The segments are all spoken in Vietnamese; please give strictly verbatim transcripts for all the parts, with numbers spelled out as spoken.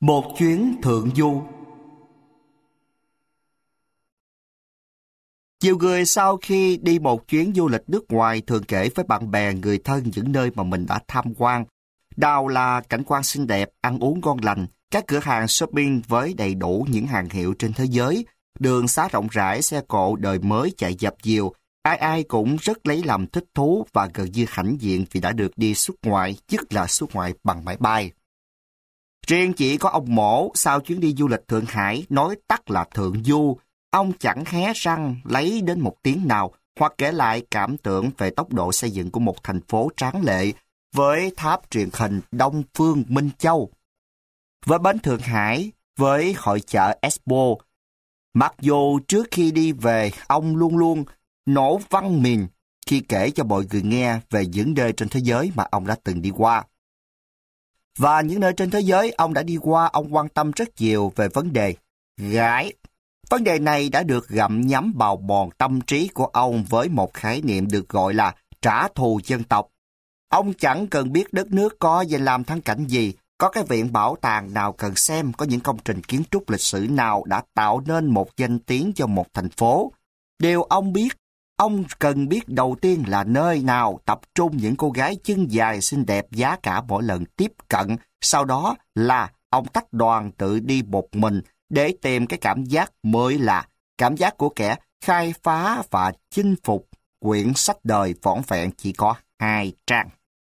Một chuyến thượng du. Nhiều người sau khi đi một chuyến du lịch nước ngoài thường kể với bạn bè, người thân những nơi mà mình đã tham quan. Nào là cảnh quan xinh đẹp, ăn uống ngon lành, các cửa hàng shopping với đầy đủ những hàng hiệu trên thế giới, đường xá rộng rãi, xe cộ đời mới chạy dập dìu. Ai ai cũng rất lấy làm thích thú và gần như hãnh diện vì đã được đi xuất ngoại, nhất là xuất ngoại bằng máy bay. Riêng chỉ có ông Mổ sau chuyến đi du lịch Thượng Hải, nói tắt là thượng du, ông chẳng hé răng lấy đến một tiếng nào hoặc kể lại cảm tưởng về tốc độ xây dựng của một thành phố tráng lệ với tháp truyền hình Đông Phương Minh Châu, với bến Thượng Hải, với hội chợ Expo. Mặc dù trước khi đi về, ông luôn luôn nổ văn miền khi kể cho mọi người nghe về những nơi trên thế giới mà ông đã từng đi qua. Và những nơi trên thế giới ông đã đi qua, ông quan tâm rất nhiều về vấn đề gái. Vấn đề này đã được gặm nhấm bào mòn tâm trí của ông với một khái niệm được gọi là trả thù dân tộc. Ông chẳng cần biết đất nước có danh lam thắng cảnh gì, có cái viện bảo tàng nào cần xem, có những công trình kiến trúc lịch sử nào đã tạo nên một danh tiếng cho một thành phố. Điều ông biết, ông cần biết đầu tiên là nơi nào tập trung những cô gái chân dài xinh đẹp giá cả mỗi lần tiếp cận. Sau đó là ông tách đoàn tự đi một mình để tìm cái cảm giác mới lạ, cảm giác của kẻ khai phá và chinh phục. Quyển sách đời vỏn vẹn chỉ có hai trang.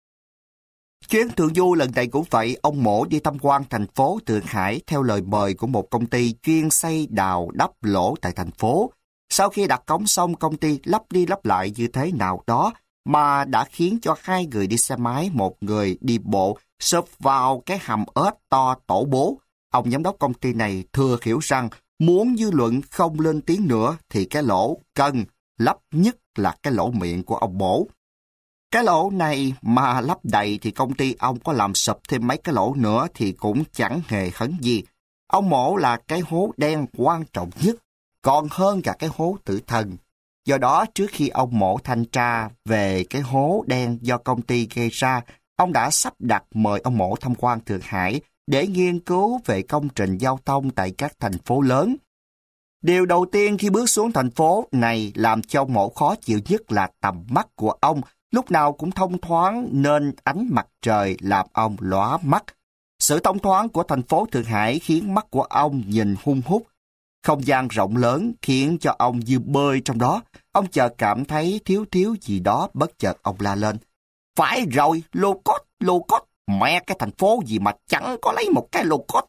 Chuyến thượng du lần này cũng vậy, ông Mổ đi tham quan thành phố Thượng Hải theo lời mời của một công ty chuyên xây đào đắp lỗ tại thành phố. Sau khi đặt cống xong, công ty lắp đi lắp lại như thế nào đó mà đã khiến cho hai người đi xe máy, một người đi bộ, sập vào cái hầm ếch to tổ bố. Ông giám đốc công ty này thừa hiểu rằng muốn dư luận không lên tiếng nữa thì cái lỗ cần lắp nhất là cái lỗ miệng của ông Mổ. Cái lỗ này mà lắp đầy thì công ty ông có làm sập thêm mấy cái lỗ nữa thì cũng chẳng hề hấn gì. Ông Mổ là cái hố đen quan trọng nhất, còn hơn cả cái hố tử thần. Do đó, trước khi ông Mổ thanh tra về cái hố đen do công ty gây ra, ông đã sắp đặt mời ông Mổ tham quan Thượng Hải để nghiên cứu về công trình giao thông tại các thành phố lớn. Điều đầu tiên khi bước xuống thành phố này làm cho ông Mổ khó chịu nhất là tầm mắt của ông, lúc nào cũng thông thoáng nên ánh mặt trời làm ông lóa mắt. Sự thông thoáng của thành phố Thượng Hải khiến mắt của ông nhìn hun hút. Không gian rộng lớn khiến cho ông như bơi trong đó. Ông chợt cảm thấy thiếu thiếu gì đó, bất chợt ông la lên. Phải rồi, lô cốt, lô cốt, mẹ cái thành phố gì mà chẳng có lấy một cái lô cốt.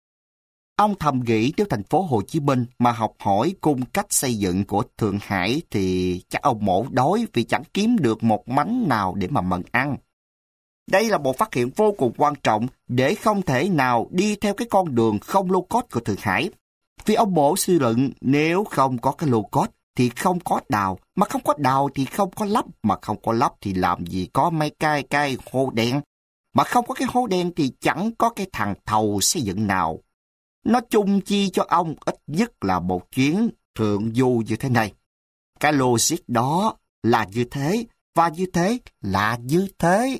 Ông thầm nghĩ nếu thành phố Hồ Chí Minh mà học hỏi cung cách xây dựng của Thượng Hải thì chắc ông Mổ đói vì chẳng kiếm được một mánh nào để mà mần ăn. Đây là một phát hiện vô cùng quan trọng để không thể nào đi theo cái con đường không lô cốt của Thượng Hải. Vì ông Mổ suy luận nếu không có cái lô cốt thì không có đào, mà không có đào thì không có lắp, mà không có lắp thì làm gì có mấy cái cái hố đen. Mà không có cái hố đen thì chẳng có cái thằng thầu xây dựng nào. Nó chung chi cho ông ít nhất là một chuyến thượng du như thế này. Cái logic đó là như thế, và như thế là như thế.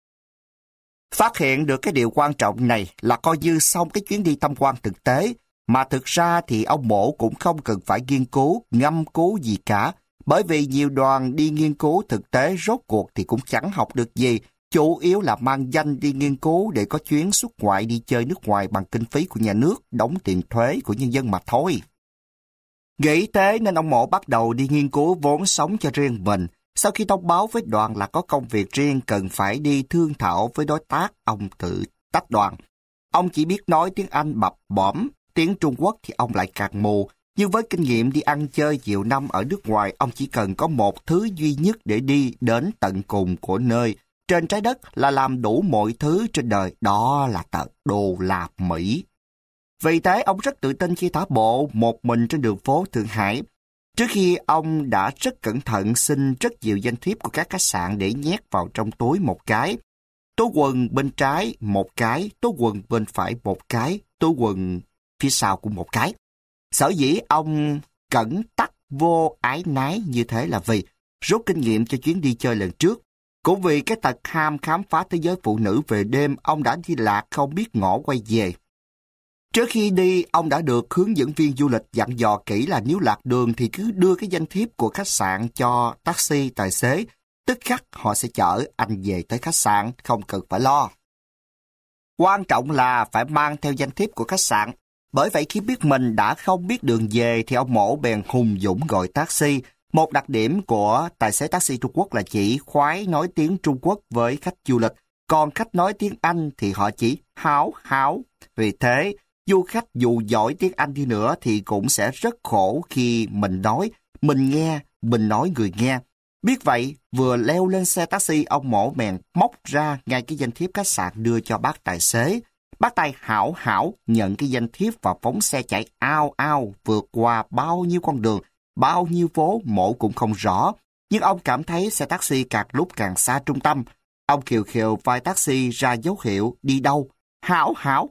Phát hiện được cái điều quan trọng này là coi như xong cái chuyến đi tham quan thực tế, mà thực ra thì ông Mổ cũng không cần phải nghiên cứu, ngâm cứu gì cả, bởi vì nhiều đoàn đi nghiên cứu thực tế rốt cuộc thì cũng chẳng học được gì, chủ yếu là mang danh đi nghiên cứu để có chuyến xuất ngoại đi chơi nước ngoài bằng kinh phí của nhà nước, đóng tiền thuế của nhân dân mà thôi. Nghĩ thế nên ông Mổ bắt đầu đi nghiên cứu vốn sống cho riêng mình. Sau khi thông báo với đoàn là có công việc riêng cần phải đi thương thảo với đối tác, ông tự tách đoàn. Ông chỉ biết nói tiếng Anh bập bõm, tiếng Trung Quốc thì ông lại càng mù. Nhưng với kinh nghiệm đi ăn chơi nhiều năm ở nước ngoài, ông chỉ cần có một thứ duy nhất để đi đến tận cùng của nơi trên trái đất là làm đủ mọi thứ trên đời, đó là tờ đô la Mỹ. Vì thế, ông rất tự tin khi thả bộ một mình trên đường phố Thượng Hải. Trước khi ông đã rất cẩn thận xin rất nhiều danh thiếp của các khách sạn để nhét vào trong túi một cái. Túi quần bên trái một cái, túi quần bên phải một cái, túi quần phía sau cũng một cái. Sở dĩ ông cẩn tắc vô ái nái như thế là vì rút kinh nghiệm cho chuyến đi chơi lần trước. Cũng vì cái tật ham khám phá thế giới phụ nữ về đêm, ông đã đi lạc không biết ngỏ quay về. Trước khi đi, ông đã được hướng dẫn viên du lịch dặn dò kỹ là nếu lạc đường thì cứ đưa cái danh thiếp của khách sạn cho taxi tài xế. Tức khắc họ sẽ chở anh về tới khách sạn, không cần phải lo. Quan trọng là phải mang theo danh thiếp của khách sạn. Bởi vậy khi biết mình đã không biết đường về thì ông Mổ bèn hùng dũng gọi taxi. Một đặc điểm của tài xế taxi Trung Quốc là chỉ khoái nói tiếng Trung Quốc với khách du lịch. Còn khách nói tiếng Anh thì họ chỉ háo háo. Vì thế, du khách dù giỏi tiếng Anh đi nữa thì cũng sẽ rất khổ khi mình nói, mình nghe, mình nói người nghe. Biết vậy, vừa leo lên xe taxi, ông Mổ bèn móc ra ngay cái danh thiếp khách sạn đưa cho bác tài xế. Bác tài hảo hảo nhận cái danh thiếp và phóng xe chạy ao ao vượt qua bao nhiêu con đường, bao nhiêu phố Mổ cũng không rõ. Nhưng ông cảm thấy xe taxi càng lúc càng xa trung tâm. Ông khều khều vai taxi ra dấu hiệu đi đâu. Hảo hảo.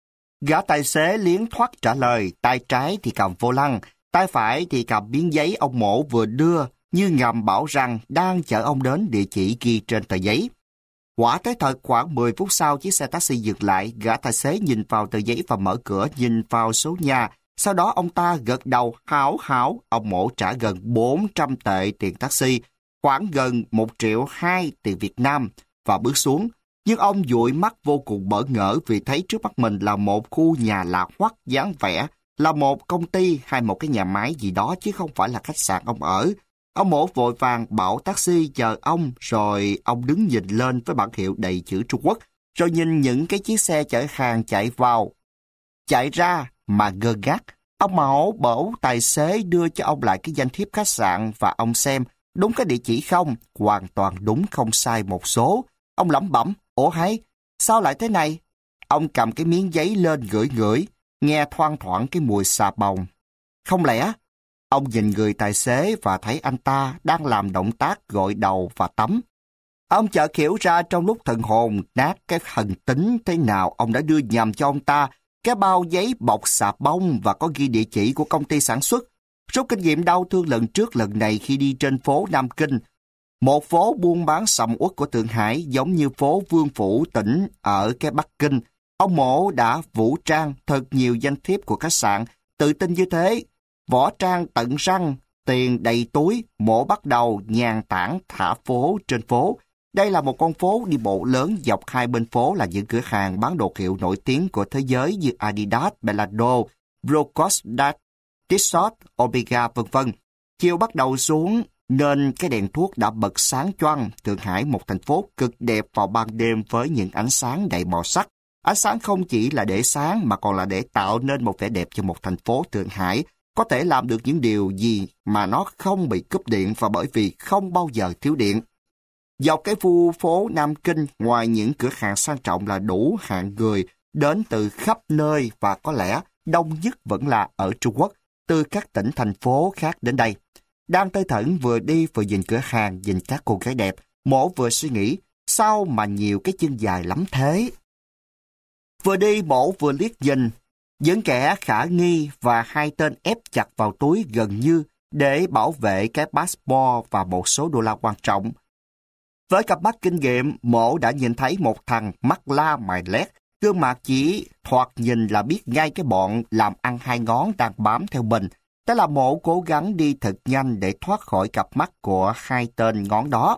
Gã tài xế liến thoát trả lời, tay trái thì cầm vô lăng, tay phải thì cầm miếng giấy ông Mổ vừa đưa, như ngầm bảo rằng đang chở ông đến địa chỉ ghi trên tờ giấy. Quả tới thật khoảng mười phút sau chiếc xe taxi dừng lại, gã tài xế nhìn vào tờ giấy và mở cửa nhìn vào số nhà. Sau đó ông ta gật đầu hảo hảo, ông Mổ trả gần bốn trăm tệ tiền taxi, khoảng gần một triệu hai tiền Việt Nam và bước xuống. Nhưng ông dụi mắt vô cùng bỡ ngỡ vì thấy trước mắt mình là một khu nhà lạ hoắc dáng vẻ, là một công ty hay một cái nhà máy gì đó chứ không phải là khách sạn ông ở. Ông Mổ vội vàng bảo taxi chờ ông, rồi ông đứng nhìn lên với bảng hiệu đầy chữ Trung Quốc, rồi nhìn những cái chiếc xe chở hàng chạy vào, chạy ra mà ngơ ngác. Ông Mổ bảo tài xế đưa cho ông lại cái danh thiếp khách sạn và ông xem đúng cái địa chỉ không, hoàn toàn đúng không sai một số. Ông lẩm bẩm, ủa hay, sao lại thế này? Ông cầm cái miếng giấy lên ngửi ngửi, nghe thoang thoảng cái mùi xà bông. Không lẽ? Ông nhìn người tài xế và thấy anh ta đang làm động tác gội đầu và tắm. Ông chợt hiểu ra trong lúc thần hồn nát cái thần tính thế nào ông đã đưa nhầm cho ông ta cái bao giấy bọc xà bông và có ghi địa chỉ của công ty sản xuất. Rút kinh nghiệm đau thương lần trước lần này khi đi trên phố Nam Kinh, một phố buôn bán sầm uất của Thượng Hải giống như phố Vương Phủ tỉnh ở cái Bắc Kinh. Ông Mổ đã vũ trang thật nhiều danh thiếp của khách sạn, tự tin như thế. Võ trang tận răng, tiền đầy túi, Mổ bắt đầu nhàn tản thả phố trên phố. Đây là một con phố đi bộ lớn, dọc hai bên phố là những cửa hàng bán đồ hiệu nổi tiếng của thế giới như Adidas, Bellado, Brocostat, Tissot, Omega, vân vân. Chiều bắt đầu xuống nên cái đèn thuốc đã bật sáng choang. Thượng Hải, một thành phố cực đẹp vào ban đêm với những ánh sáng đầy màu sắc. Ánh sáng không chỉ là để sáng mà còn là để tạo nên một vẻ đẹp cho một thành phố Thượng Hải có thể làm được những điều gì mà nó không bị cúp điện và bởi vì không bao giờ thiếu điện. Dọc cái khu phố Nam Kinh, ngoài những cửa hàng sang trọng là đủ hạng người đến từ khắp nơi và có lẽ đông nhất vẫn là ở Trung Quốc, từ các tỉnh thành phố khác đến đây. Đang tơi thẩn vừa đi vừa nhìn cửa hàng, nhìn các cô gái đẹp, Mổ vừa suy nghĩ, sao mà nhiều cái chân dài lắm thế? Vừa đi Mổ vừa liếc nhìn, những kẻ khả nghi và hai tên ép chặt vào túi gần như để bảo vệ cái passport và một số đô la quan trọng. Với cặp mắt kinh nghiệm, Mổ đã nhìn thấy một thằng mắt la mày lét, gương mặt chỉ thoạt nhìn là biết ngay cái bọn làm ăn hai ngón đang bám theo mình. Thế là Mổ cố gắng đi thật nhanh để thoát khỏi cặp mắt của hai tên ngón đó.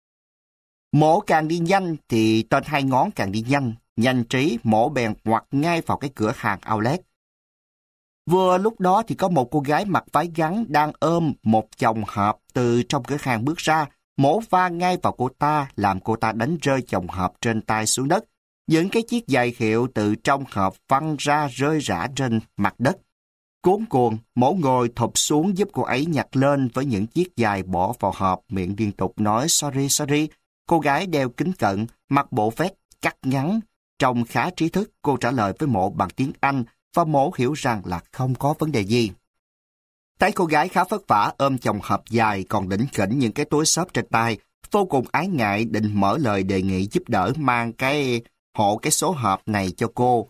Mổ càng đi nhanh thì tên hai ngón càng đi nhanh. Nhanh trí, Mổ bèn ngoặt ngay vào cái cửa hàng outlet. Vừa lúc đó thì có một cô gái mặc váy ngắn đang ôm một chồng hộp từ trong cửa hàng bước ra. Mổ va ngay vào cô ta, làm cô ta đánh rơi chồng hộp trên tay xuống đất. Những cái chiếc giày hiệu từ trong hộp văng ra rơi rã trên mặt đất. Cuống cuồng, Mổ ngồi thụp xuống giúp cô ấy nhặt lên với những chiếc giày bỏ vào hộp, miệng liên tục nói sorry sorry. Cô gái đeo kính cận, mặc bộ vest cắt ngắn. Trông khá trí thức, cô trả lời với Mổ bằng tiếng Anh và Mổ hiểu rằng là không có vấn đề gì. Thấy cô gái khá vất vả ôm chồng hộp dài còn đỉnh khỉnh những cái túi xốp trên tay, vô cùng ái ngại định mở lời đề nghị giúp đỡ mang cái hộ cái số hộp này cho cô.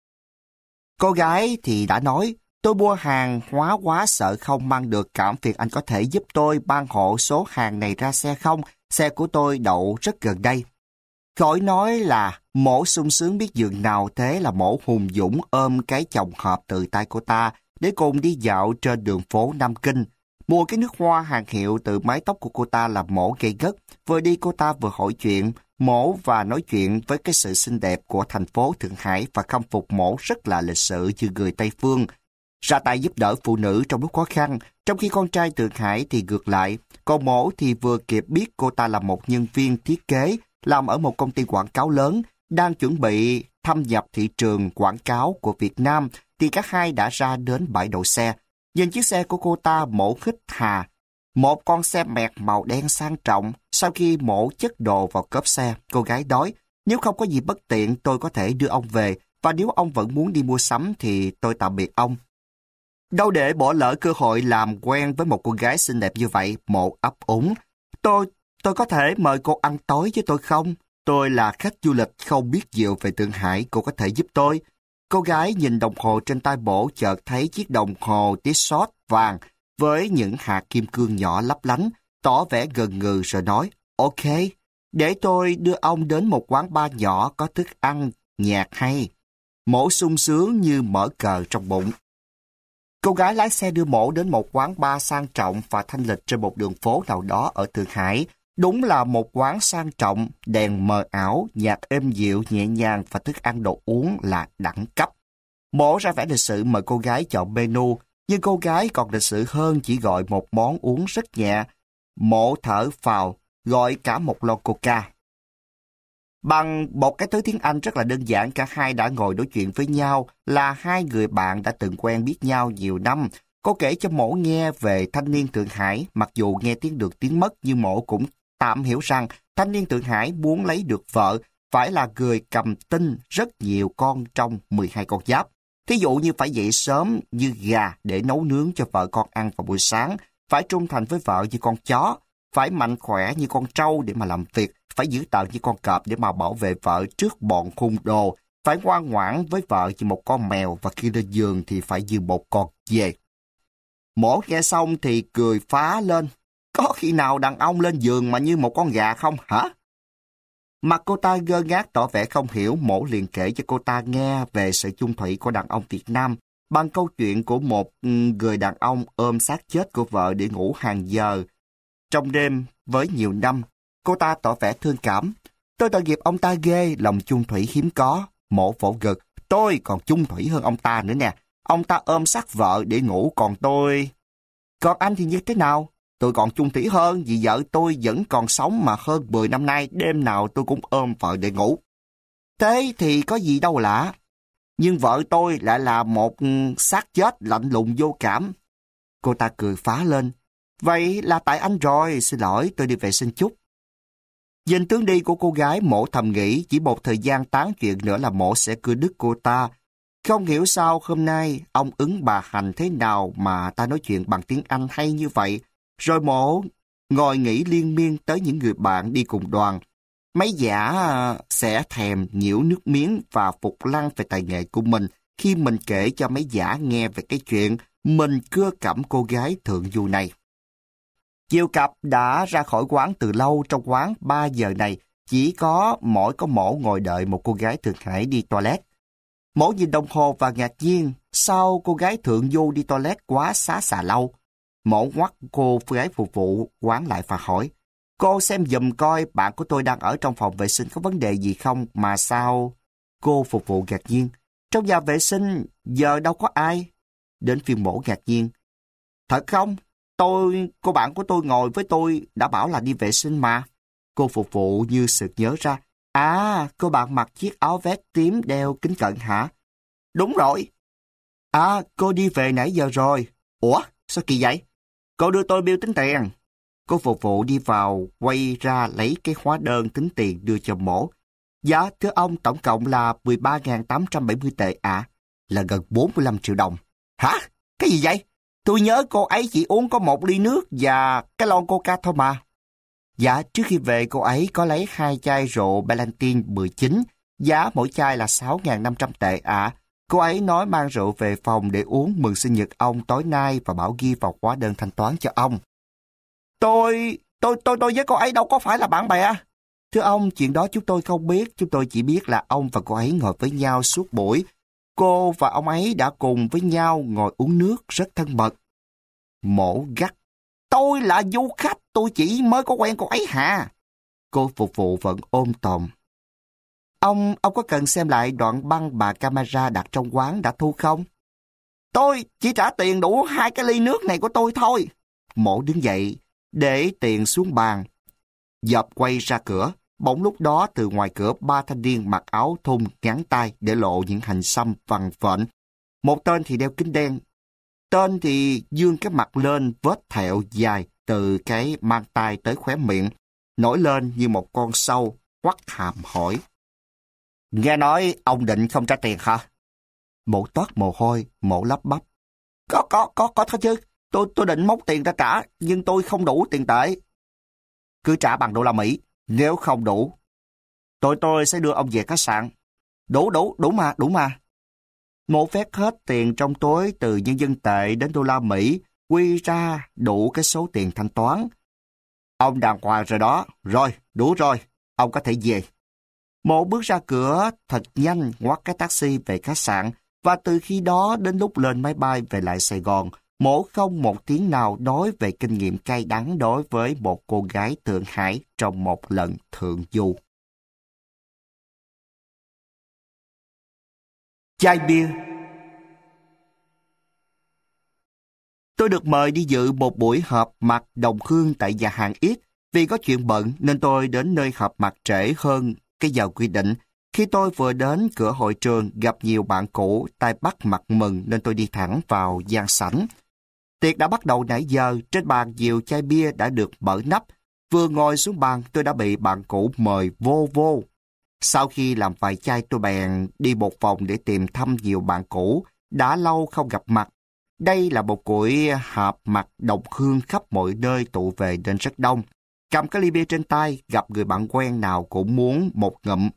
Cô gái thì đã nói, tôi mua hàng hóa quá sợ không mang được, cảm phiền anh có thể giúp tôi mang hộ số hàng này ra xe không? Xe của tôi đậu rất gần đây. Khỏi nói là Mổ sung sướng biết dường nào, thế là mổ hùng dũng ôm cái chồng hộp từ tay cô ta để cùng đi dạo trên đường phố Nam Kinh. Mua cái nước hoa hàng hiệu từ mái tóc của cô ta làm mổ gây gất. Vừa đi cô ta vừa hỏi chuyện, mổ và nói chuyện với cái sự xinh đẹp của thành phố Thượng Hải và khâm phục mổ rất là lịch sự như người Tây Phương. Ra tay giúp đỡ phụ nữ trong lúc khó khăn, trong khi con trai Thượng Hải thì ngược lại. Còn mổ thì vừa kịp biết cô ta là một nhân viên thiết kế, làm ở một công ty quảng cáo lớn, đang chuẩn bị thâm nhập thị trường quảng cáo của Việt Nam, thì các hai đã ra đến bãi đậu xe. Nhìn chiếc xe của cô ta, mổ hít hà. Một con xe mẹt màu đen sang trọng. Sau khi mổ chất đồ vào cốp xe, cô gái nói, nếu không có gì bất tiện tôi có thể đưa ông về, và nếu ông vẫn muốn đi mua sắm thì tôi tạm biệt ông. Đâu để bỏ lỡ cơ hội làm quen với một cô gái xinh đẹp như vậy, mộ ấp úng. Tôi, tôi có thể mời cô ăn tối với tôi không? Tôi là khách du lịch không biết nhiều về Thượng Hải, cô có thể giúp tôi. Cô gái nhìn đồng hồ trên tay bổ, chợt thấy chiếc đồng hồ Tissot vàng với những hạt kim cương nhỏ lấp lánh, tỏ vẻ ngần ngừ rồi nói, ok, để tôi đưa ông đến một quán bar nhỏ có thức ăn, nhạc hay. Mổ sung sướng như mở cờ trong bụng. Cô gái lái xe đưa mổ đến một quán bar sang trọng và thanh lịch trên một đường phố nào đó ở Thượng Hải. Đúng là một quán sang trọng, đèn mờ ảo, nhạc êm dịu nhẹ nhàng và thức ăn đồ uống là đẳng cấp. Mổ ra vẻ lịch sự mời cô gái chọn menu, nhưng cô gái còn lịch sự hơn chỉ gọi một món uống rất nhẹ. Mổ thở phào, gọi cả một lon coca. Bằng một cái thứ tiếng Anh rất là đơn giản, cả hai đã ngồi nói chuyện với nhau là hai người bạn đã từng quen biết nhau nhiều năm. Cô kể cho mổ nghe về thanh niên Thượng Hải, mặc dù nghe tiếng được tiếng mất nhưng mổ cũng tạm hiểu rằng thanh niên Thượng Hải muốn lấy được vợ phải là người cầm tinh rất nhiều con trong mười hai con giáp. Thí dụ như phải dậy sớm như gà để nấu nướng cho vợ con ăn vào buổi sáng, phải trung thành với vợ như con chó, phải mạnh khỏe như con trâu để mà làm việc, phải dữ tợn như con cọp để mà bảo vệ vợ trước bọn hung đồ, phải ngoan ngoãn với vợ như một con mèo và khi lên giường thì phải như một con dê. Mổ nghe xong thì cười phá lên. Có khi nào đàn ông lên giường mà như một con gà không hả? Mặt cô ta ngơ ngác tỏ vẻ không hiểu, mổ liền kể cho cô ta nghe về sự chung thủy của đàn ông Việt Nam bằng câu chuyện của một người đàn ông ôm xác chết của vợ để ngủ hàng giờ trong đêm với nhiều năm. Cô ta tỏ vẻ thương cảm. Tôi tội nghiệp ông ta ghê, lòng chung thủy hiếm có. Mổ vỗ ngực. Tôi còn chung thủy hơn ông ta nữa nè. Ông ta ôm xác vợ để ngủ, còn tôi... Còn anh thì như thế nào? Tôi còn chung thủy hơn vì vợ tôi vẫn còn sống mà hơn mười năm nay đêm nào tôi cũng ôm vợ để ngủ. Thế thì có gì đâu lạ. Nhưng vợ tôi lại là một xác chết lạnh lùng vô cảm. Cô ta cười phá lên. Vậy là tại anh rồi, xin lỗi, tôi đi vệ sinh chút. Nhìn tướng đi của cô gái, mổ thầm nghĩ chỉ một thời gian tán chuyện nữa là mổ sẽ cưa đứt cô ta. Không hiểu sao hôm nay ông ứng bà Hành thế nào mà ta nói chuyện bằng tiếng Anh hay như vậy. Rồi mổ ngồi nghĩ liên miên tới những người bạn đi cùng đoàn. Mấy giả sẽ thèm nhiễu nước miếng và phục lăng về tài nghệ của mình khi mình kể cho mấy giả nghe về cái chuyện mình cưa cẩm cô gái thượng du này. Chiều cặp đã ra khỏi quán từ lâu. Trong quán ba giờ này chỉ có mỗi có mổ ngồi đợi một cô gái Thượng Hải đi toilet. Mổ nhìn đồng hồ và ngạc nhiên, sao cô gái thượng du đi toilet quá xá xà lâu. Mổ ngoắt cô gái phục vụ quán lại và hỏi, cô xem giùm coi bạn của tôi đang ở trong phòng vệ sinh có vấn đề gì không mà sao? Cô phục vụ ngạc nhiên, trong nhà vệ sinh giờ đâu có ai. Đến phiên mổ ngạc nhiên, thật không? Tôi, cô bạn của tôi ngồi với tôi đã bảo là đi vệ sinh mà. Cô phục vụ như sực nhớ ra, à, cô bạn mặc chiếc áo vest tím đeo kính cận hả? Đúng rồi. À, cô đi về nãy giờ rồi. Ủa, sao kỳ vậy? Cô đưa tôi bill tính tiền. Cô phục vụ đi vào, quay ra lấy cái hóa đơn tính tiền đưa cho mổ. Dạ, thưa ông, tổng cộng là mười ba nghìn tám trăm bảy mươi tệ ạ. À, là gần bốn mươi lăm triệu đồng. Hả? Cái gì vậy? Tôi nhớ cô ấy chỉ uống có một ly nước và cái lon coca thôi mà. Dạ, trước khi về cô ấy có lấy hai chai rượu Ballantine mười chín, giá mỗi chai là sáu nghìn năm trăm tệ ạ. À. Cô ấy nói mang rượu về phòng để uống mừng sinh nhật ông tối nay và bảo ghi vào hóa đơn thanh toán cho ông. Tôi, tôi, tôi, tôi với cô ấy đâu có phải là bạn bè. Thưa ông, chuyện đó chúng tôi không biết. Chúng tôi chỉ biết là ông và cô ấy ngồi với nhau suốt buổi. Cô và ông ấy đã cùng với nhau ngồi uống nước rất thân mật. Mổ gắt. Tôi là du khách, tôi chỉ mới có quen cô ấy hả? Cô phục vụ vẫn ôm tồn. Ông, ông có cần xem lại đoạn băng mà camera đặt trong quán đã thu không? Tôi chỉ trả tiền đủ hai cái ly nước này của tôi thôi. Mổ đứng dậy, để tiền xuống bàn. Dập quay ra cửa. Bỗng lúc đó từ ngoài cửa ba thanh niên mặc áo thun ngắn tay để lộ những hành xăm vằn vện. Một tên thì đeo kính đen. Tên thì dương cái mặt lên, vết thẹo dài từ cái mang tay tới khóe miệng, nổi lên như một con sâu, quắt hàm hỏi. Nghe nói ông định không trả tiền hả? Mộ toát mồ hôi, mộ lắp bắp. Có, có, có, có thôi chứ. Tôi, tôi định móc tiền ra trả, nhưng tôi không đủ tiền tệ. Cứ trả bằng đô la Mỹ, nếu không đủ, tôi tôi sẽ đưa ông về khách sạn. Đủ, đủ, đủ mà, đủ mà. Mộ vét hết tiền trong túi từ nhân dân tệ đến đô la Mỹ, quy ra đủ cái số tiền thanh toán. Ông đàng hoàng rồi đó, rồi, đủ rồi, ông có thể về. Mộ bước ra cửa thật nhanh, ngoắt cái taxi về khách sạn, và từ khi đó đến lúc lên máy bay về lại Sài Gòn, Mộ không một tiếng nào nói về kinh nghiệm cay đắng đối với một cô gái Thượng Hải trong một lần thượng du. Chai bia. Tôi được mời đi dự một buổi họp mặt đồng hương tại nhà hàng X. Vì có chuyện bận nên tôi đến nơi họp mặt trễ hơn cái giờ quy định. Khi tôi vừa đến cửa hội trường gặp nhiều bạn cũ, tai bắt mặt mừng nên tôi đi thẳng vào gian sảnh. Tiệc đã bắt đầu nãy giờ, trên bàn nhiều chai bia đã được mở nắp. Vừa ngồi xuống bàn tôi đã bị bạn cũ mời vô vô. Sau khi làm vài chai tôi bèn đi một vòng để tìm thăm nhiều bạn cũ, đã lâu không gặp mặt. Đây là một buổi họp mặt đồng hương khắp mọi nơi tụ về nên rất đông. Cầm cái ly bia trên tay, gặp người bạn quen nào cũng muốn một ngụm.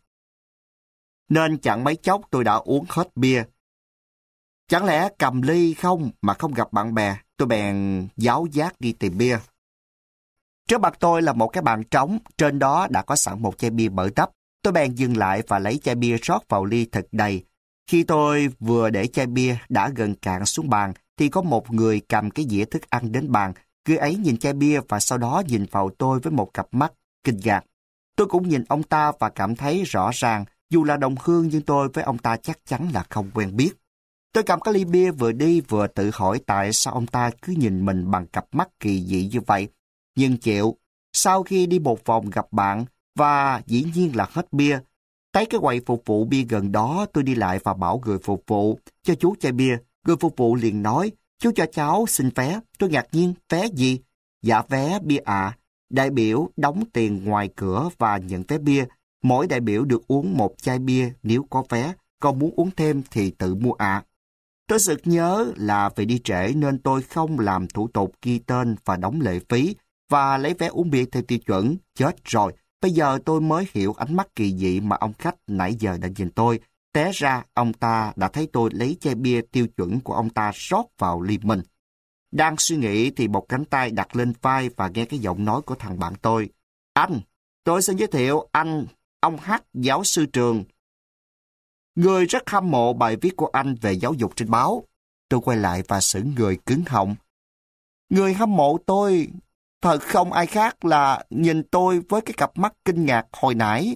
Nên chẳng mấy chốc tôi đã uống hết bia. Chẳng lẽ cầm ly không mà không gặp bạn bè, tôi bèn giáo giác đi tìm bia. Trước mặt tôi là một cái bàn trống, trên đó đã có sẵn một chai bia mở nắp. Tôi bèn dừng lại và lấy chai bia rót vào ly thật đầy. Khi tôi vừa để chai bia đã gần cạn xuống bàn, thì có một người cầm cái dĩa thức ăn đến bàn. Người ấy nhìn chai bia và sau đó nhìn vào tôi với một cặp mắt kinh ngạc. Tôi cũng nhìn ông ta và cảm thấy rõ ràng, dù là đồng hương nhưng tôi với ông ta chắc chắn là không quen biết. Tôi cầm cái ly bia vừa đi vừa tự hỏi tại sao ông ta cứ nhìn mình bằng cặp mắt kỳ dị như vậy. Nhưng chịu, sau khi đi một vòng gặp bạn và dĩ nhiên là hết bia, thấy cái quầy phục vụ bia gần đó, tôi đi lại và bảo người phục vụ cho chú chai bia. Người phục vụ liền nói, chú cho cháu xin vé. Tôi ngạc nhiên, vé gì? Dạ vé bia ạ. Đại biểu đóng tiền ngoài cửa và nhận vé bia. Mỗi đại biểu được uống một chai bia nếu có vé, còn muốn uống thêm thì tự mua ạ. Tôi sực nhớ là vì đi trễ nên tôi không làm thủ tục ghi tên và đóng lệ phí và lấy vé uống bia theo tiêu chuẩn. Chết rồi, bây giờ tôi mới hiểu ánh mắt kỳ dị mà ông khách nãy giờ đã nhìn tôi. Té ra ông ta đã thấy tôi lấy chai bia tiêu chuẩn của ông ta rót vào ly mình. Đang suy nghĩ thì một cánh tay đặt lên vai và nghe cái giọng nói của thằng bạn tôi. Anh, tôi xin giới thiệu anh, ông H, giáo sư Trường. Người rất hâm mộ bài viết của anh về giáo dục trên báo. Tôi quay lại và sững người cứng họng. Người hâm mộ tôi thật không ai khác là nhìn tôi với cái cặp mắt kinh ngạc hồi nãy.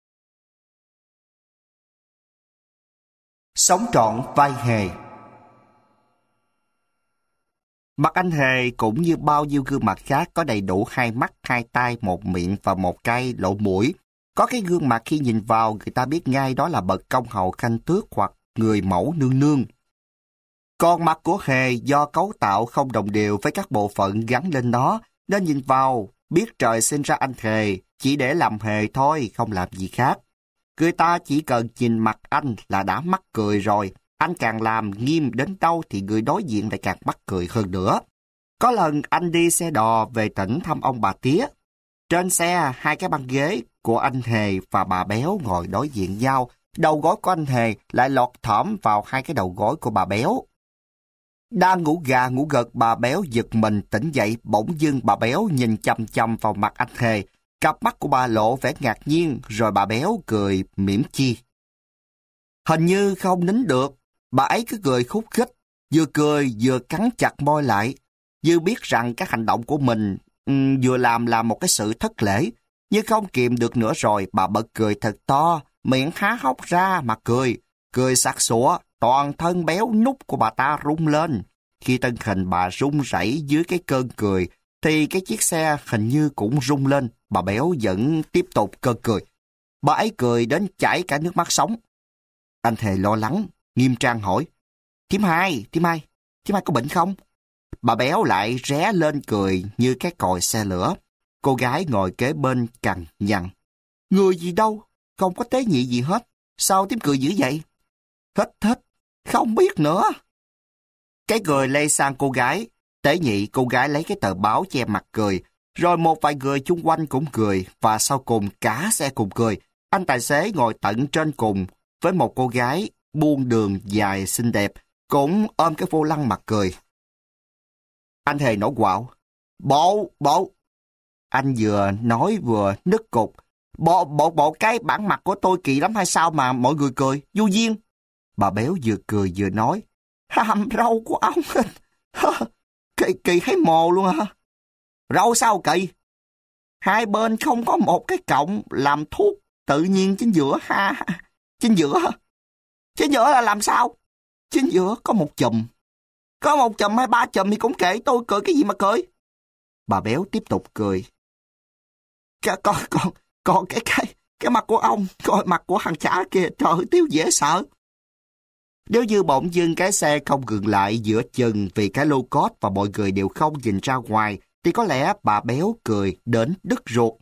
Sống trọn vai Hề. Mặt anh Hề cũng như bao nhiêu gương mặt khác có đầy đủ hai mắt, hai tai, một miệng và một cây lỗ mũi. Có cái gương mặt khi nhìn vào người ta biết ngay đó là bậc công hầu khanh tước hoặc người mẫu nương nương. Còn mặt của Hề do cấu tạo không đồng đều với các bộ phận gắn lên nó, nên nhìn vào biết trời sinh ra anh Hề chỉ để làm Hề thôi, không làm gì khác. Người ta chỉ cần nhìn mặt anh là đã mắc cười rồi. Anh càng làm nghiêm đến đâu thì người đối diện lại càng mắc cười hơn nữa. Có lần anh đi xe đò về tỉnh thăm ông bà Tía. Trên xe, hai cái băng ghế của anh Hề và bà Béo ngồi đối diện nhau. Đầu gối của anh Hề lại lọt thỏm vào hai cái đầu gối của bà Béo. Đang ngủ gà ngủ gật, bà Béo giật mình tỉnh dậy, bỗng dưng bà Béo nhìn chằm chằm vào mặt anh Hề. Cặp mắt của bà lộ vẻ ngạc nhiên, rồi bà béo cười mỉm chi. Hình như không nín được, bà ấy cứ cười khúc khích, vừa cười vừa cắn chặt môi lại, như biết rằng các hành động của mình um, vừa làm là một cái sự thất lễ. Nhưng không kìm được nữa rồi, bà bật cười thật to, miệng há hốc ra mà cười, cười sặc sụa, toàn thân béo nút của bà ta rung lên. Khi thân hình bà rung rẩy dưới cái cơn cười, thì cái chiếc xe hình như cũng rung lên, bà béo vẫn tiếp tục cơn cười. Bà ấy cười đến chảy cả nước mắt sống. Anh Thề lo lắng, nghiêm trang hỏi, Thím Hai, Thím Hai, Thím Hai có bệnh không? Bà béo lại ré lên cười như cái còi xe lửa. Cô gái ngồi kế bên cằn nhằn, người gì đâu, không có tế nhị gì hết, sao Thím cười dữ vậy? Hết hết, không biết nữa. Cái cười lây sang cô gái, tế nhị cô gái lấy cái tờ báo che mặt cười, rồi một vài người chung quanh cũng cười, và sau cùng cả xe cùng cười. Anh tài xế ngồi tận trên cùng với một cô gái buông đường dài xinh đẹp, cũng ôm cái vô lăng mặt cười. Anh Hề nổi quạo, bộ, bộ. Anh vừa nói vừa nức cục. Bộ, bộ, bộ cái bản mặt của tôi kỳ lắm hay sao mà mọi người cười, vô duyên. Bà béo vừa cười vừa nói, hàm râu của ông, kỳ, kỳ thấy mồ luôn hả? Râu sao kỳ? Hai bên không có một cái cọng làm thuốc tự nhiên chính giữa ha. Chính giữa hả? Chính giữa là làm sao? Chính giữa có một chùm. Có một chùm hay ba chùm thì cũng kệ, tôi cười cái gì mà cười. Bà béo tiếp tục cười. Còn, còn, còn cái, cái, cái mặt của ông, coi mặt của thằng chả kìa, trời ơi, Tiếu dễ sợ. Nếu như bỗng dưng cái xe không ngừng lại giữa chừng vì cái lô cốt và mọi người đều không nhìn ra ngoài, thì có lẽ bà béo cười đến đứt ruột.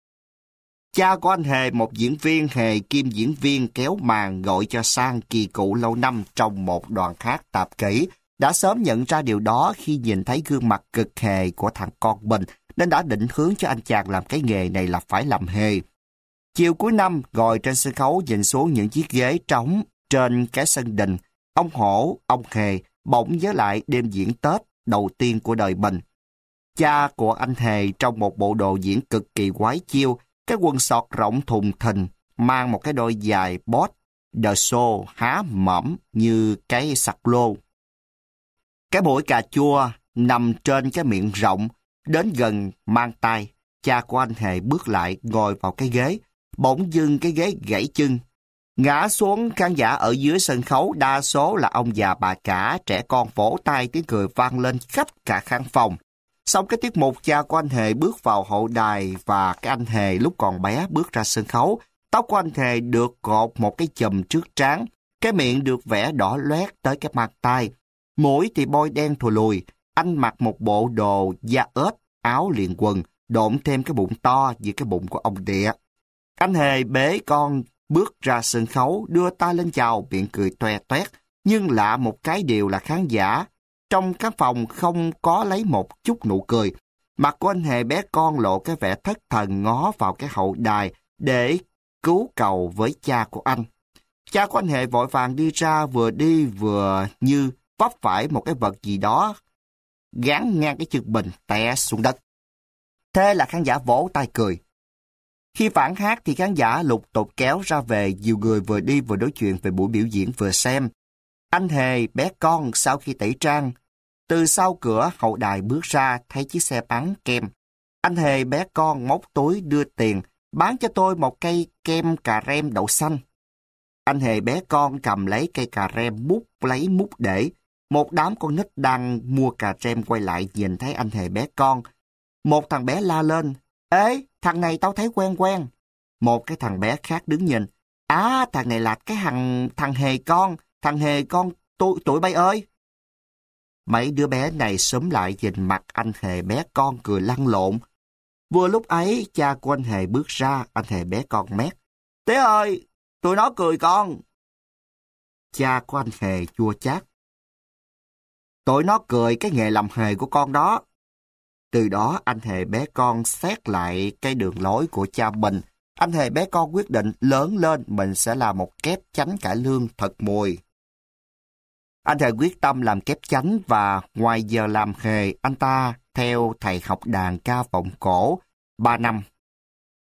Cha của anh Hề, một diễn viên hề kim diễn viên kéo màn gọi cho sang kỳ cựu lâu năm trong một đoàn hát tạp kỹ, đã sớm nhận ra điều đó khi nhìn thấy gương mặt cực hề của thằng con mình, nên đã định hướng cho anh chàng làm cái nghề này là phải làm hề. Chiều cuối năm, ngồi trên sân khấu nhìn xuống những chiếc ghế trống trên cái sân đình, ông Hổ, ông Hề bỗng nhớ lại đêm diễn Tết đầu tiên của đời mình. Cha của anh Hề trong một bộ đồ diễn cực kỳ quái chiêu, cái quần sọt rộng thùng thình, mang một cái đôi giày bót, đờ xô há mỏm như cái sặc lô. Cái mũi cà chua nằm trên cái miệng rộng, đến gần mang tay. Cha của anh Hề bước lại ngồi vào cái ghế, bỗng dưng cái ghế gãy chân. Ngã xuống, khán giả ở dưới sân khấu đa số là ông già bà cả, trẻ con vỗ tay, tiếng cười vang lên khắp cả khán phòng. Xong cái tiết mục, cha của anh Hề bước vào hậu đài và cái anh Hề lúc còn bé bước ra sân khấu. Tóc của anh Hề được cột một cái chùm trước trán, cái miệng được vẽ đỏ loét tới cái mặt tai, mũi thì bôi đen thùi lùi. Anh mặc một bộ đồ da ếch, áo liền quần, độn thêm cái bụng to như cái bụng của ông Địa. Anh Hề bế con bước ra sân khấu, đưa tay lên chào, miệng cười toe toét. Nhưng lạ một cái điều là khán giả trong căn phòng không có lấy một chút nụ cười. Mặt của anh Hề bé con lộ cái vẻ thất thần, ngó vào cái hậu đài để cứu cầu với cha của anh. Cha của anh Hề vội vàng đi ra, vừa đi vừa như vấp phải một cái vật gì đó gắn ngang cái chân mình, té xuống đất. Thế là khán giả vỗ tay cười. Khi phản hát thì khán giả lục tục kéo ra về, nhiều người vừa đi vừa nói chuyện về buổi biểu diễn vừa xem. Anh Hề bé con sau khi tẩy trang, từ sau cửa hậu đài bước ra thấy chiếc xe bán kem. Anh Hề bé con móc túi đưa tiền, bán cho tôi một cây kem cà rem đậu xanh. Anh Hề bé con cầm lấy cây cà rem múc lấy múc để. Một đám con nít đang mua cà rem quay lại nhìn thấy anh Hề bé con. Một thằng bé la lên, ê, thằng này tao thấy quen quen. Một cái thằng bé khác đứng nhìn, à, thằng này là cái thằng, thằng Hề con, thằng Hề con tôi, tụi bay ơi. Mấy đứa bé này xúm lại nhìn mặt anh Hề bé con cười lăn lộn. Vừa lúc ấy, cha của anh Hề bước ra, anh Hề bé con mét. Tế ơi, tụi nó cười con. Cha của anh Hề chua chát. Tụi nó cười cái nghề làm hề của con đó. Từ đó anh Hề bé con xét lại cái đường lối của cha mình. Anh Hề bé con quyết định lớn lên mình sẽ là một kép chánh cải lương thật mùi. Anh Hề quyết tâm làm kép chánh và ngoài giờ làm hề, anh ta theo thầy học đàn ca vọng cổ ba năm.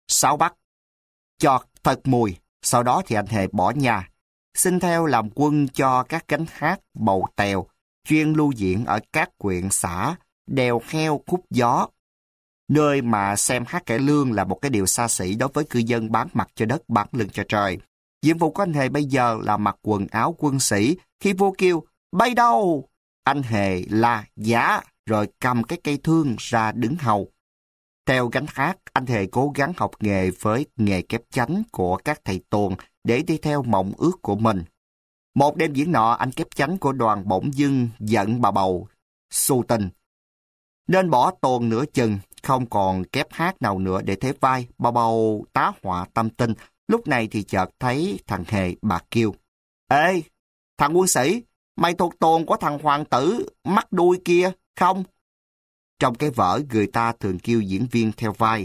sáu bắt, chọt thật mùi. Sau đó thì anh Hề bỏ nhà, xin theo làm quân cho các gánh hát bầu tèo, chuyên lưu diễn ở các huyện xã, đèo heo khúc gió. Nơi mà xem hát cải lương là một cái điều xa xỉ đối với cư dân bán mặt cho đất bán lưng cho trời. Nhiệm vụ của anh Hề bây giờ là mặc quần áo quân sĩ. Khi vua kêu, bay đâu? Anh Hề la giá, rồi cầm cái cây thương ra đứng hầu. Theo gánh hát, anh Hề cố gắng học nghề với nghề kép chánh của các thầy tuồng để đi theo mộng ước của mình. Một đêm diễn nọ, anh kép chánh của đoàn bỗng dưng giận bà bầu, xù tình, nên bỏ tuồng nửa chừng, không còn kép hát nào nữa để thế vai. Bà bầu tá họa tâm tinh. Lúc này thì chợt thấy thằng Hề, bà kêu, ê, thằng quân sĩ, mày thuộc tuồng của thằng hoàng tử mắt đuôi kia không? Trong cái vở người ta thường kêu diễn viên theo vai.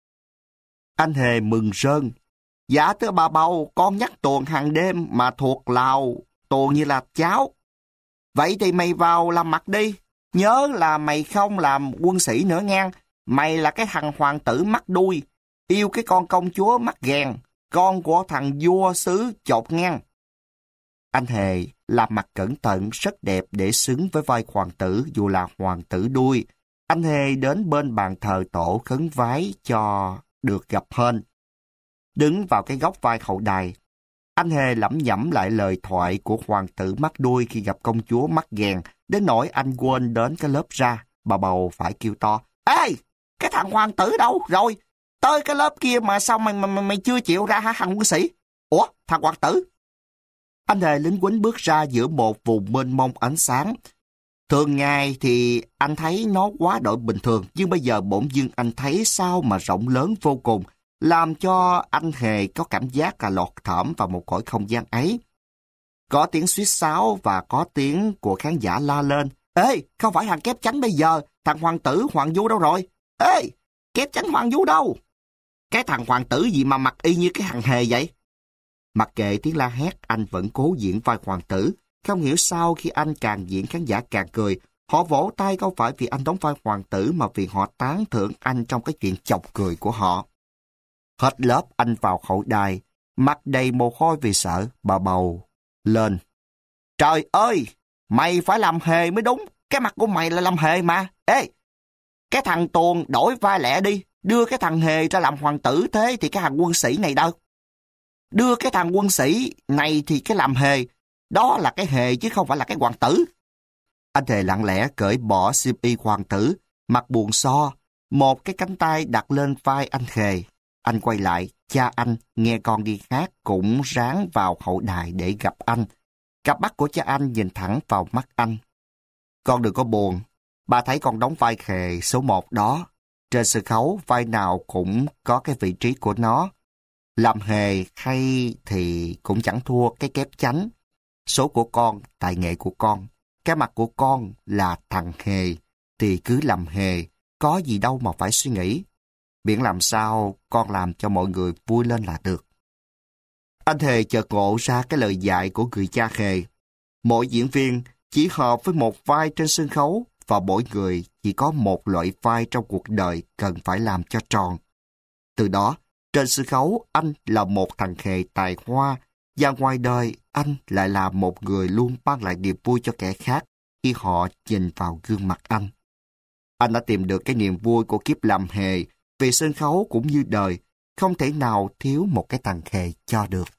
Anh Hề mừng rơn. Dạ thưa bà bầu, con nhắc tuồng hàng đêm mà thuộc lào, tuồng như là cháo. Vậy thì mày vào làm mặt đi. Nhớ là mày không làm quân sĩ nữa ngang. Mày là cái thằng hoàng tử mắt đuôi, yêu cái con công chúa mắt ghèn, con của thằng vua xứ chột ngang. Anh Hề làm mặt cẩn thận rất đẹp để xứng với vai hoàng tử dù là hoàng tử đuôi. Anh Hề đến bên bàn thờ tổ khấn vái cho được gặp hên. Đứng vào cái góc vai hậu đài, anh Hề lẩm nhẩm lại lời thoại của hoàng tử mắt đuôi khi gặp công chúa mắt ghèn, đến nỗi anh quên đến cái lớp ra. Bà bầu phải kêu to, ê, cái thằng hoàng tử đâu rồi? Tới cái lớp kia mà sao mày, mày, mày chưa chịu ra hả thằng quân sĩ? Ủa, thằng hoàng tử? Anh Hề lính quýnh bước ra giữa một vùng mênh mông ánh sáng. Thường ngày thì anh thấy nó quá đổi bình thường, nhưng bây giờ bỗng dưng anh thấy sao mà rộng lớn vô cùng, làm cho anh Hề có cảm giác là lọt thởm vào một cõi không gian ấy. Có tiếng xuýt sáo và có tiếng của khán giả la lên, ê, không phải thằng kép chánh bây giờ, thằng hoàng tử Hoàng Du đâu rồi? Ê, kép chánh Hoàng Du đâu? Cái thằng hoàng tử gì mà mặc y như cái thằng Hề vậy? Mặc kệ tiếng la hét, anh vẫn cố diễn vai hoàng tử. Không hiểu sao khi anh càng diễn khán giả càng cười. Họ vỗ tay không phải vì anh đóng vai hoàng tử mà vì họ tán thưởng anh trong cái chuyện chọc cười của họ. Hết lớp anh vào hậu đài, mặt đầy mồ hôi vì sợ. Bà bầu lên, trời ơi, mày phải làm Hề mới đúng. Cái mặt của mày là làm Hề mà. Ê, cái thằng tuồng đổi vai lẹ đi. Đưa cái thằng Hề ra làm hoàng tử, thế thì cái thằng quân sĩ này đâu? Đưa cái thằng quân sĩ này thì cái làm Hề. Đó là cái Hề chứ không phải là cái hoàng tử. Anh Hề lặng lẽ cởi bỏ xiêm y hoàng tử, mặt buồn so, một cái cánh tay đặt lên vai anh Hề. Anh quay lại, cha anh nghe con đi hát cũng ráng vào hậu đài để gặp anh. Cặp mắt của cha anh nhìn thẳng vào mắt anh. Con đừng có buồn, bà thấy con đóng vai Hề số một đó. Trên sân khấu, vai nào cũng có cái vị trí của nó. Làm Hề hay thì cũng chẳng thua cái kép chánh. Số của con, tài nghệ của con. Cái mặt của con là thằng Hề, thì cứ làm Hề, có gì đâu mà phải suy nghĩ. Miễn làm sao con làm cho mọi người vui lên là được. Anh Hề chợt ngộ ra cái lời dạy của người cha Hề. Mỗi diễn viên chỉ hợp với một vai trên sân khấu, và mỗi người chỉ có một loại vai trong cuộc đời cần phải làm cho tròn. Từ đó, trên sân khấu anh là một thằng Hề tài hoa, và ngoài đời anh lại là một người luôn mang lại niềm vui cho kẻ khác khi họ nhìn vào gương mặt anh. Anh đã tìm được cái niềm vui của kiếp làm Hề, vì sân khấu cũng như đời, không thể nào thiếu một cái thằng Hề cho được.